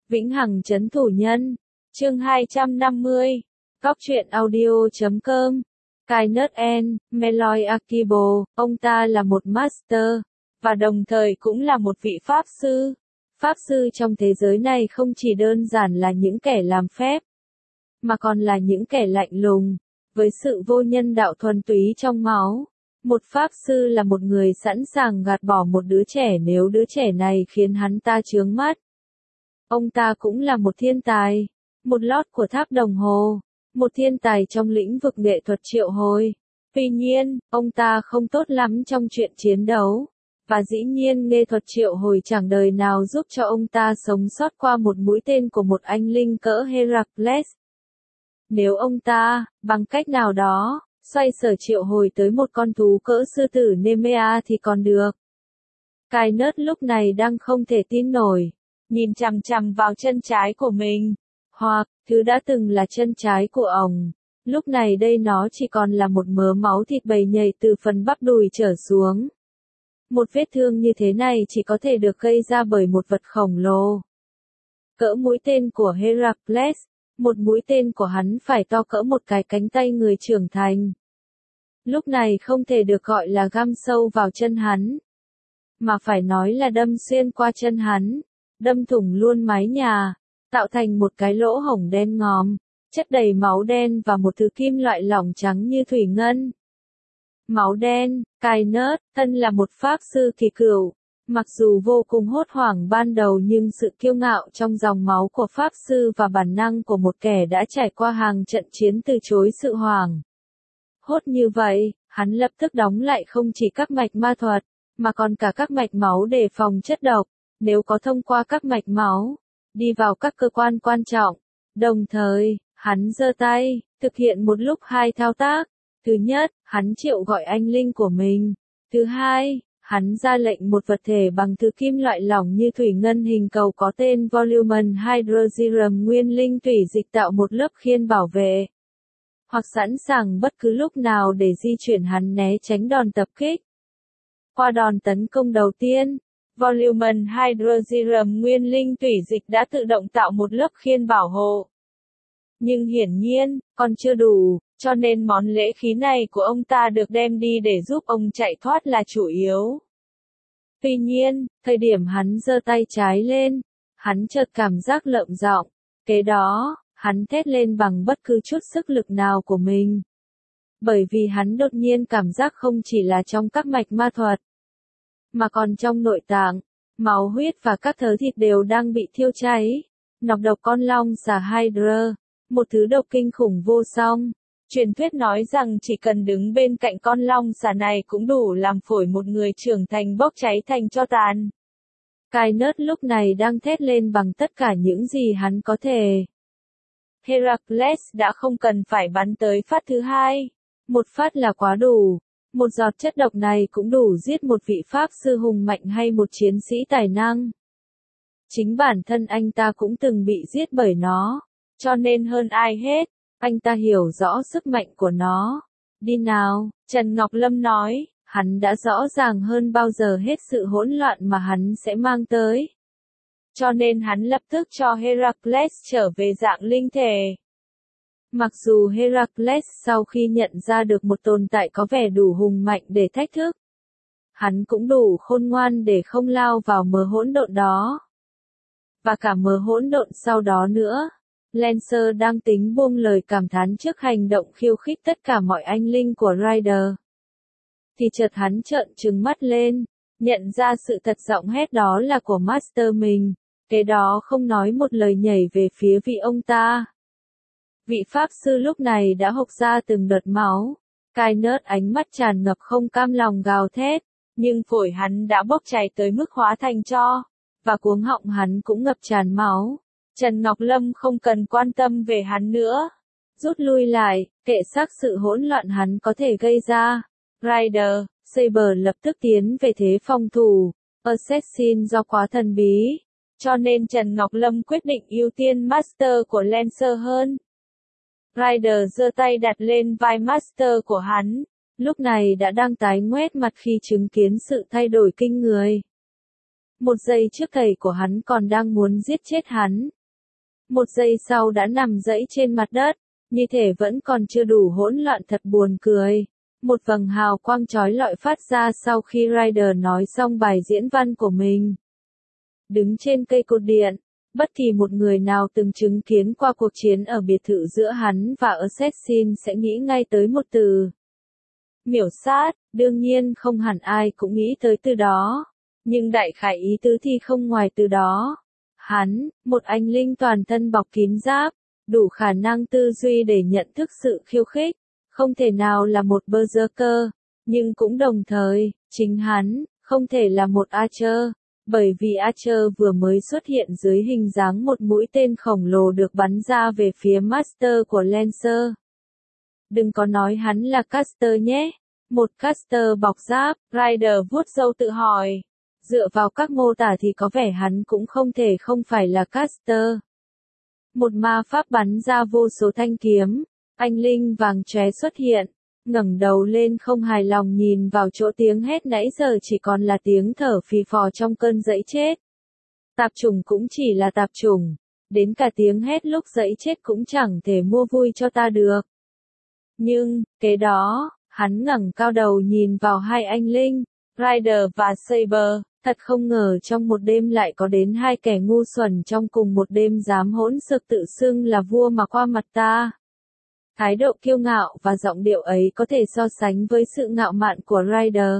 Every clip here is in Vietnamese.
Vĩnh Hằng trấn thủ nhân. Chương 250. Góc truyện audio.com. Kenneth N. Malloy Akibo, ông ta là một master, và đồng thời cũng là một vị pháp sư. Pháp sư trong thế giới này không chỉ đơn giản là những kẻ làm phép, mà còn là những kẻ lạnh lùng, với sự vô nhân đạo thuần túy trong máu. Một pháp sư là một người sẵn sàng gạt bỏ một đứa trẻ nếu đứa trẻ này khiến hắn ta chướng mắt. Ông ta cũng là một thiên tài, một lord của tháp đồng hồ, một thiên tài trong lĩnh vực nghệ thuật triệu hồi. Tuy nhiên, ông ta không tốt lắm trong chuyện chiến đấu, và dĩ nhiên nghệ thuật triệu hồi chẳng đời nào giúp cho ông ta sống sót qua một mũi tên của một anh linh cỡ Heracles. Nếu ông ta, bằng cách nào đó, xoay sở triệu hồi tới một con thú cỡ sư tử Nemea thì còn được. Kenneth lúc này đang không thể tin nổi, nhìn chằm chằm vào chân trái của mình, hoặc, thứ đã từng là chân trái của ông. Lúc này đây nó chỉ còn là một mớ máu thịt bầy nhầy từ phần bắp đùi trở xuống. Một vết thương như thế này chỉ có thể được gây ra bởi một vật khổng lồ. Cỡ mũi tên của Heracles, một mũi tên của hắn phải to cỡ một cái cánh tay người trưởng thành. Lúc này không thể được gọi là găm sâu vào chân hắn, mà phải nói là đâm xuyên qua chân hắn, đâm thủng luôn mái nhà, tạo thành một cái lỗ hổng đen ngòm, chất đầy máu đen và một thứ kim loại lỏng trắng như thủy ngân. Máu đen. Kenneth, thân là một pháp sư kỳ cựu, mặc dù vô cùng hốt hoảng ban đầu nhưng sự kiêu ngạo trong dòng máu của pháp sư và bản năng của một kẻ đã trải qua hàng trận chiến từ chối sự hoảng hốt như vậy, hắn lập tức đóng lại không chỉ các mạch ma thuật, mà còn cả các mạch máu để phòng chất độc, nếu có thông qua các mạch máu, đi vào các cơ quan quan trọng. Đồng thời, hắn giơ tay, thực hiện một lúc hai thao tác. Thứ nhất, hắn triệu gọi anh linh của mình. Thứ hai, hắn ra lệnh một vật thể bằng thứ kim loại lỏng như thủy ngân hình cầu có tên Volumen Hydroserum nguyên linh tủy dịch tạo một lớp khiên bảo vệ, hoặc sẵn sàng bất cứ lúc nào để di chuyển hắn né tránh đòn tập kích. Qua đòn tấn công đầu tiên, Volumen Hydroserum nguyên linh tủy dịch đã tự động tạo một lớp khiên bảo hộ. Nhưng hiển nhiên, còn chưa đủ, cho nên món lễ khí này của ông ta được đem đi để giúp ông chạy thoát là chủ yếu. Tuy nhiên, thời điểm hắn giơ tay trái lên, hắn chợt cảm giác lợm giọng. Kế đó, hắn thét lên bằng bất cứ chút sức lực nào của mình. Bởi vì hắn đột nhiên cảm giác không chỉ là trong các mạch ma thuật, mà còn trong nội tạng, máu huyết và các thớ thịt đều đang bị thiêu cháy. Nọc độc con long xà Hydra, một thứ độc kinh khủng vô song. Truyền thuyết nói rằng chỉ cần đứng bên cạnh con long xà này cũng đủ làm phổi một người trưởng thành bốc cháy thành tro tàn. Kenneth lúc này đang thét lên bằng tất cả những gì hắn có thể. Heracles đã không cần phải bắn tới phát thứ hai. Một phát là quá đủ. Một giọt chất độc này cũng đủ giết một vị pháp sư hùng mạnh hay một chiến sĩ tài năng. Chính bản thân anh ta cũng từng bị giết bởi nó, cho nên hơn ai hết, anh ta hiểu rõ sức mạnh của nó. Đi nào, Trần Ngọc Lâm nói, hắn đã rõ ràng hơn bao giờ hết sự hỗn loạn mà hắn sẽ mang tới. Cho nên hắn lập tức cho Heracles trở về dạng linh thể. Mặc dù Heracles sau khi nhận ra được một tồn tại có vẻ đủ hùng mạnh để thách thức, hắn cũng đủ khôn ngoan để không lao vào mớ hỗn độn đó. Và cả mớ hỗn độn sau đó nữa. Lancer đang tính buông lời cảm thán trước hành động khiêu khích tất cả mọi anh linh của Rider. Thì chợt hắn trợn trừng mắt lên, nhận ra sự thật giọng hét đó là của Master mình, kế đó không nói một lời nhảy về phía vị ông ta. Vị pháp sư lúc này đã hộc ra từng đợt máu. Kenneth ánh mắt tràn ngập không cam lòng gào thét, nhưng phổi hắn đã bốc cháy tới mức hóa thành tro, và cuống họng hắn cũng ngập tràn máu. Trần Ngọc Lâm không cần quan tâm về hắn nữa. Rút lui lại, kệ xác sự hỗn loạn hắn có thể gây ra. Rider, Saber lập tức tiến về thế phòng thủ. Assassin do quá thần bí, cho nên Trần Ngọc Lâm quyết định ưu tiên Master của Lancer hơn. Rider giơ tay đặt lên vai Master của hắn, lúc này đã đang tái ngoét mặt khi chứng kiến sự thay đổi kinh người. Một giây trước thầy của hắn còn đang muốn giết chết hắn, một giây sau đã nằm dẫy trên mặt đất, như thể vẫn còn chưa đủ hỗn loạn, thật buồn cười. Một vầng hào quang chói lọi phát ra sau khi Ryder nói xong bài diễn văn của mình. Đứng trên cây cột điện, bất kỳ một người nào từng chứng kiến qua cuộc chiến ở biệt thự giữa hắn và Assassin sẽ nghĩ ngay tới một từ. Miểu sát, đương nhiên không hẳn ai cũng nghĩ tới từ đó. Nhưng đại khái ý tứ thì không ngoài từ đó. Hắn, một anh linh toàn thân bọc kín giáp, đủ khả năng tư duy để nhận thức sự khiêu khích, không thể nào là một berserker, nhưng cũng đồng thời, chính hắn, không thể là một Archer, bởi vì Archer vừa mới xuất hiện dưới hình dáng một mũi tên khổng lồ được bắn ra về phía Master của Lancer. Đừng có nói hắn là caster nhé, một caster bọc giáp, Ryder vuốt râu tự hỏi. Dựa vào các mô tả thì có vẻ hắn cũng không thể không phải là caster. Một ma pháp bắn ra vô số thanh kiếm, anh linh vàng chóe xuất hiện, ngẩng đầu lên không hài lòng nhìn vào chỗ tiếng hét nãy giờ chỉ còn là tiếng thở phì phò trong cơn dẫy chết. Tạp chủng cũng chỉ là tạp chủng, đến cả tiếng hét lúc dẫy chết cũng chẳng thể mua vui cho ta được. Nhưng, kế đó, hắn ngẩng cao đầu nhìn vào hai anh linh, Ryder và Saber. Thật không ngờ trong một đêm lại có đến hai kẻ ngu xuẩn trong cùng một đêm dám hỗn xược tự xưng là vua mà qua mặt ta. Thái độ kiêu ngạo và giọng điệu ấy có thể so sánh với sự ngạo mạn của Ryder.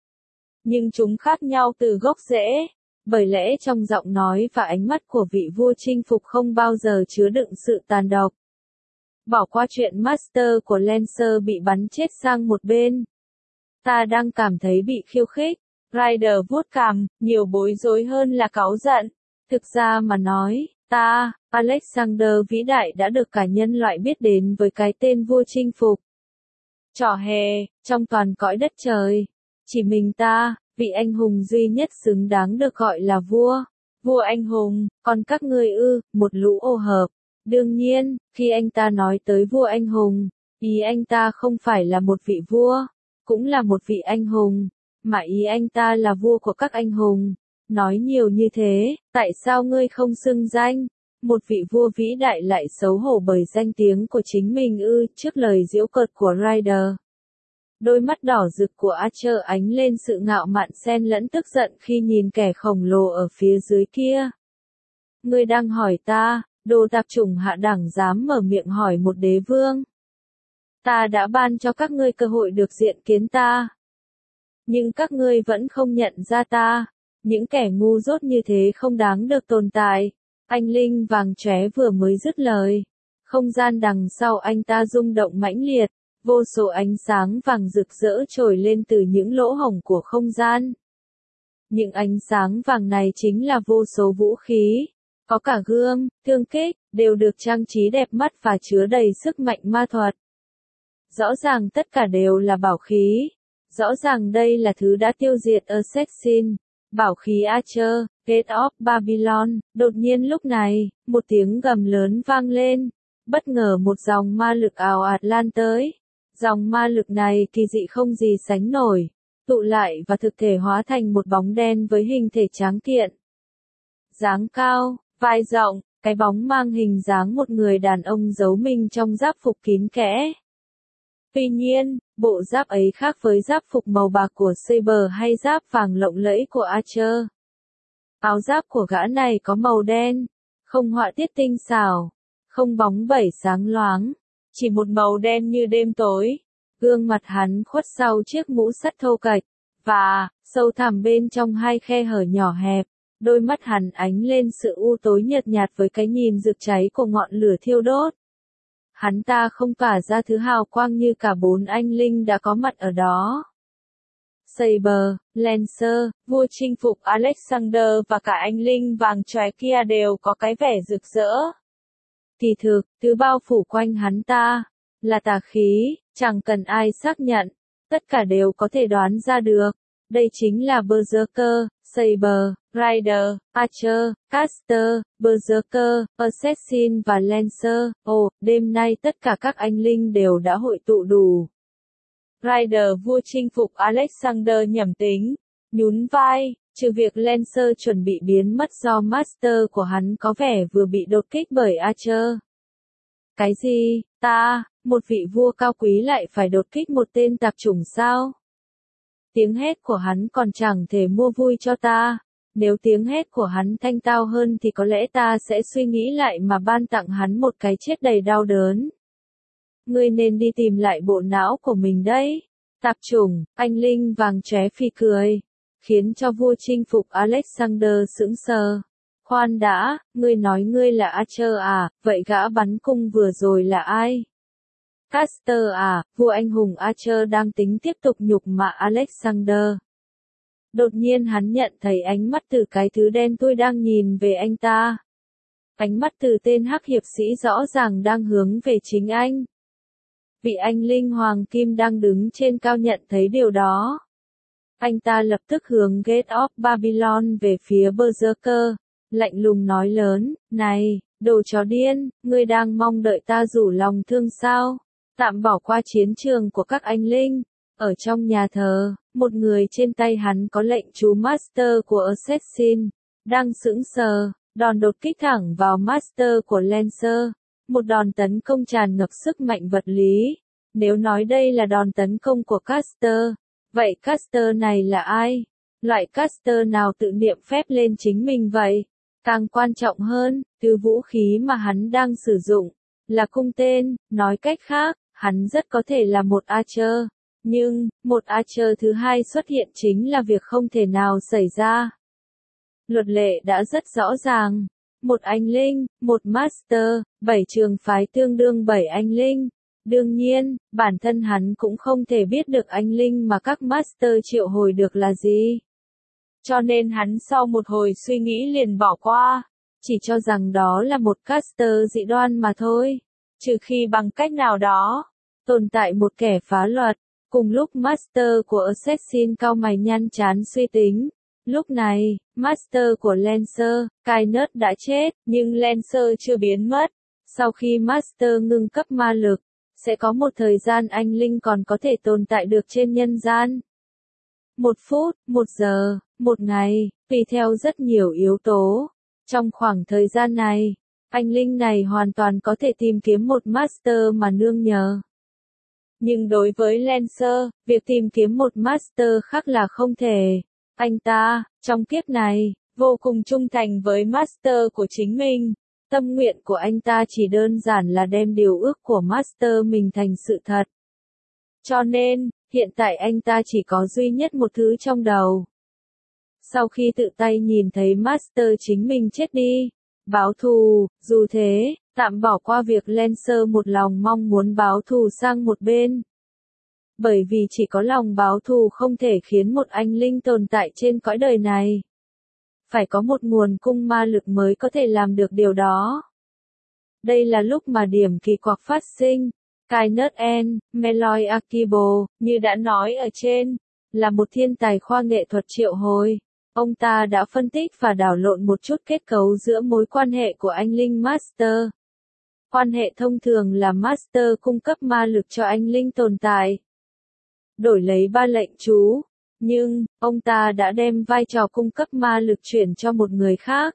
Nhưng chúng khác nhau từ gốc rễ, bởi lẽ trong giọng nói và ánh mắt của vị vua chinh phục không bao giờ chứa đựng sự tàn độc. Bỏ qua chuyện Master của Lancer bị bắn chết sang một bên. Ta đang cảm thấy bị khiêu khích. Ryder vuốt cằm, nhiều bối rối hơn là cáu giận. Thực ra mà nói, ta, Alexander vĩ đại đã được cả nhân loại biết đến với cái tên vua chinh phục. Trò hề, trong toàn cõi đất trời. Chỉ mình ta, vị anh hùng duy nhất xứng đáng được gọi là vua. Vua anh hùng, còn các ngươi ư, một lũ ô hợp. Đương nhiên, khi anh ta nói tới vua anh hùng, ý anh ta không phải là một vị vua, cũng là một vị anh hùng. Mà ý anh ta là vua của các anh hùng. Nói nhiều như thế, tại sao ngươi không xưng danh? Một vị vua vĩ đại lại xấu hổ bởi danh tiếng của chính mình ư? Trước lời giễu cợt của Ryder, đôi mắt đỏ rực của Archer ánh lên sự ngạo mạn xen lẫn tức giận khi nhìn kẻ khổng lồ ở phía dưới kia. Ngươi đang hỏi ta, đồ tạp chủng hạ đẳng dám mở miệng hỏi một đế vương? Ta đã ban cho các ngươi cơ hội được diện kiến ta. Nhưng các ngươi vẫn không nhận ra ta. Những kẻ ngu dốt như thế không đáng được tồn tại. Anh linh vàng chóe vừa mới dứt lời. Không gian đằng sau anh ta rung động mãnh liệt. Vô số ánh sáng vàng rực rỡ trồi lên từ những lỗ hổng của không gian. Những ánh sáng vàng này chính là vô số vũ khí. Có cả gươm, thương kích, đều được trang trí đẹp mắt và chứa đầy sức mạnh ma thuật. Rõ ràng tất cả đều là bảo khí. Rõ ràng đây là thứ đã tiêu diệt Assassin, bảo khí Archer, Gate of Babylon. Đột nhiên lúc này, một tiếng gầm lớn vang lên. Bất ngờ một dòng ma lực ào ạt lan tới. Dòng ma lực này kỳ dị không gì sánh nổi, tụ lại và thực thể hóa thành một bóng đen với hình thể tráng kiện. Dáng cao, vai rộng, cái bóng mang hình dáng một người đàn ông giấu mình trong giáp phục kín kẽ. Tuy nhiên, bộ giáp ấy khác với giáp phục màu bạc của Saber hay giáp vàng lộng lẫy của Archer. Áo giáp của gã này có màu đen, không họa tiết tinh xảo, không bóng bẩy sáng loáng, chỉ một màu đen như đêm tối. Gương mặt hắn khuất sau chiếc mũ sắt thô kệch, và, sâu thẳm bên trong hai khe hở nhỏ hẹp, đôi mắt hắn ánh lên sự u tối nhợt nhạt với cái nhìn rực cháy của ngọn lửa thiêu đốt. Hắn ta không tỏa ra thứ hào quang như cả bốn anh linh đã có mặt ở đó. Saber, Lancer, vua chinh phục Alexander và cả anh linh vàng chóe kia đều có cái vẻ rực rỡ. Kỳ thực, thứ bao phủ quanh hắn ta, là tà khí, chẳng cần ai xác nhận, tất cả đều có thể đoán ra được. Đây chính là Berserker, Saber, Rider, Archer, Caster, Berserker, Assassin và Lancer. Ồ, đêm nay tất cả các anh linh đều đã hội tụ đủ. Rider vua chinh phục Alexander nhẩm tính, nhún vai, Trừ việc Lancer chuẩn bị biến mất do Master của hắn có vẻ vừa bị đột kích bởi Archer. Cái gì, một vị vua cao quý lại phải đột kích một tên tạp chủng sao? Tiếng hét của hắn còn chẳng thể mua vui cho ta. Nếu tiếng hét của hắn thanh tao hơn thì có lẽ ta sẽ suy nghĩ lại mà ban tặng hắn một cái chết đầy đau đớn. Ngươi nên đi tìm lại bộ não của mình đấy. Tạp chủng, anh linh vàng chóe phì cười, khiến cho vua chinh phục Alexander sững sờ. Khoan đã, ngươi nói ngươi là Archer à, vậy gã bắn cung vừa rồi là ai? Caster à, vua anh hùng Archer đang tính tiếp tục nhục mạ Alexander. Đột nhiên hắn nhận thấy ánh mắt từ cái thứ đen thui đang nhìn về anh ta. Ánh mắt từ tên hắc hiệp sĩ rõ ràng đang hướng về chính anh. Vị anh linh hoàng kim đang đứng trên cao nhận thấy điều đó. Anh ta lập tức hướng Gate of Babylon về phía Berserker, lạnh lùng nói lớn, này, đồ chó điên, ngươi đang mong đợi ta rủ lòng thương sao? Tạm bỏ qua chiến trường của các anh linh. Ở trong nhà thờ, một người trên tay hắn có lệnh chú Master của Assassin, đang sững sờ, đòn đột kích thẳng vào Master của Lancer. Một đòn tấn công tràn ngập sức mạnh vật lý. Nếu nói đây là đòn tấn công của Caster, vậy Caster này là ai? Loại Caster nào tự niệm phép lên chính mình vậy? Càng quan trọng hơn, từ vũ khí mà hắn đang sử dụng, là cung tên, nói cách khác, hắn rất có thể là một Archer. Nhưng, một Archer thứ hai xuất hiện chính là việc không thể nào xảy ra. Luật lệ đã rất rõ ràng. Một anh linh, một Master, 7 trường phái tương đương 7 anh linh. Đương nhiên, bản thân hắn cũng không thể biết được anh linh mà các Master triệu hồi được là gì. Cho nên hắn sau một hồi suy nghĩ liền bỏ qua, chỉ cho rằng đó là một caster dị đoan mà thôi. Trừ khi bằng cách nào đó, tồn tại một kẻ phá luật. Cùng lúc Master của Assassin cau mày nhăn chán suy tính. Lúc này, Master của Lancer, Kyneth đã chết, nhưng Lancer chưa biến mất. Sau khi Master ngưng cấp ma lực, sẽ có một thời gian anh linh còn có thể tồn tại được trên nhân gian. 1 phút, 1 giờ, 1 ngày, tùy theo rất nhiều yếu tố. Trong khoảng thời gian này, anh linh này hoàn toàn có thể tìm kiếm một Master mà nương nhờ. Nhưng đối với Lancer, việc tìm kiếm một Master khác là không thể. Anh ta, trong kiếp này, vô cùng trung thành với Master của chính mình. Tâm nguyện của anh ta chỉ đơn giản là đem điều ước của Master mình thành sự thật. Cho nên, hiện tại anh ta chỉ có duy nhất một thứ trong đầu. Sau khi tự tay nhìn thấy Master chính mình chết đi, báo thù, dù thế, tạm bỏ qua việc Lancer một lòng mong muốn báo thù sang một bên. Bởi vì chỉ có lòng báo thù không thể khiến một anh linh tồn tại trên cõi đời này. Phải có một nguồn cung ma lực mới có thể làm được điều đó. Đây là lúc mà điểm kỳ quặc phát sinh. Kyneth N. Meloy Akibo, như đã nói ở trên, là một thiên tài khoa nghệ thuật triệu hồi. Ông ta đã phân tích và đảo lộn một chút kết cấu giữa mối quan hệ của anh linh Master. Quan hệ thông thường là Master cung cấp ma lực cho anh linh tồn tại, đổi lấy 3 lệnh chú. Nhưng, ông ta đã đem vai trò cung cấp ma lực chuyển cho một người khác.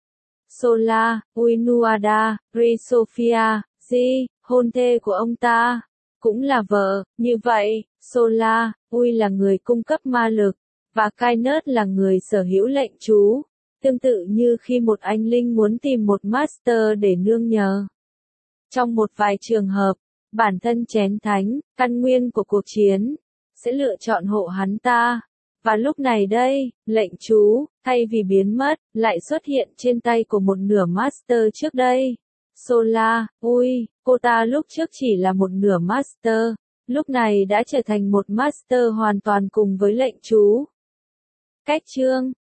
Sola, Uinuada, Sophia, Di, hôn thê của ông ta, cũng là vợ. Như vậy, Sola, Ui là người cung cấp ma lực, và Kyneth là người sở hữu lệnh chú. Tương tự như khi một anh linh muốn tìm một Master để nương nhờ. Trong một vài trường hợp, bản thân chén thánh, căn nguyên của cuộc chiến, sẽ lựa chọn hộ hắn ta. Và lúc này đây, lệnh chú, thay vì biến mất, lại xuất hiện trên tay của một nửa Master trước đây. Sola, Ui, cô ta lúc trước chỉ là một nửa Master, lúc này đã trở thành một Master hoàn toàn cùng với lệnh chú. Cách chương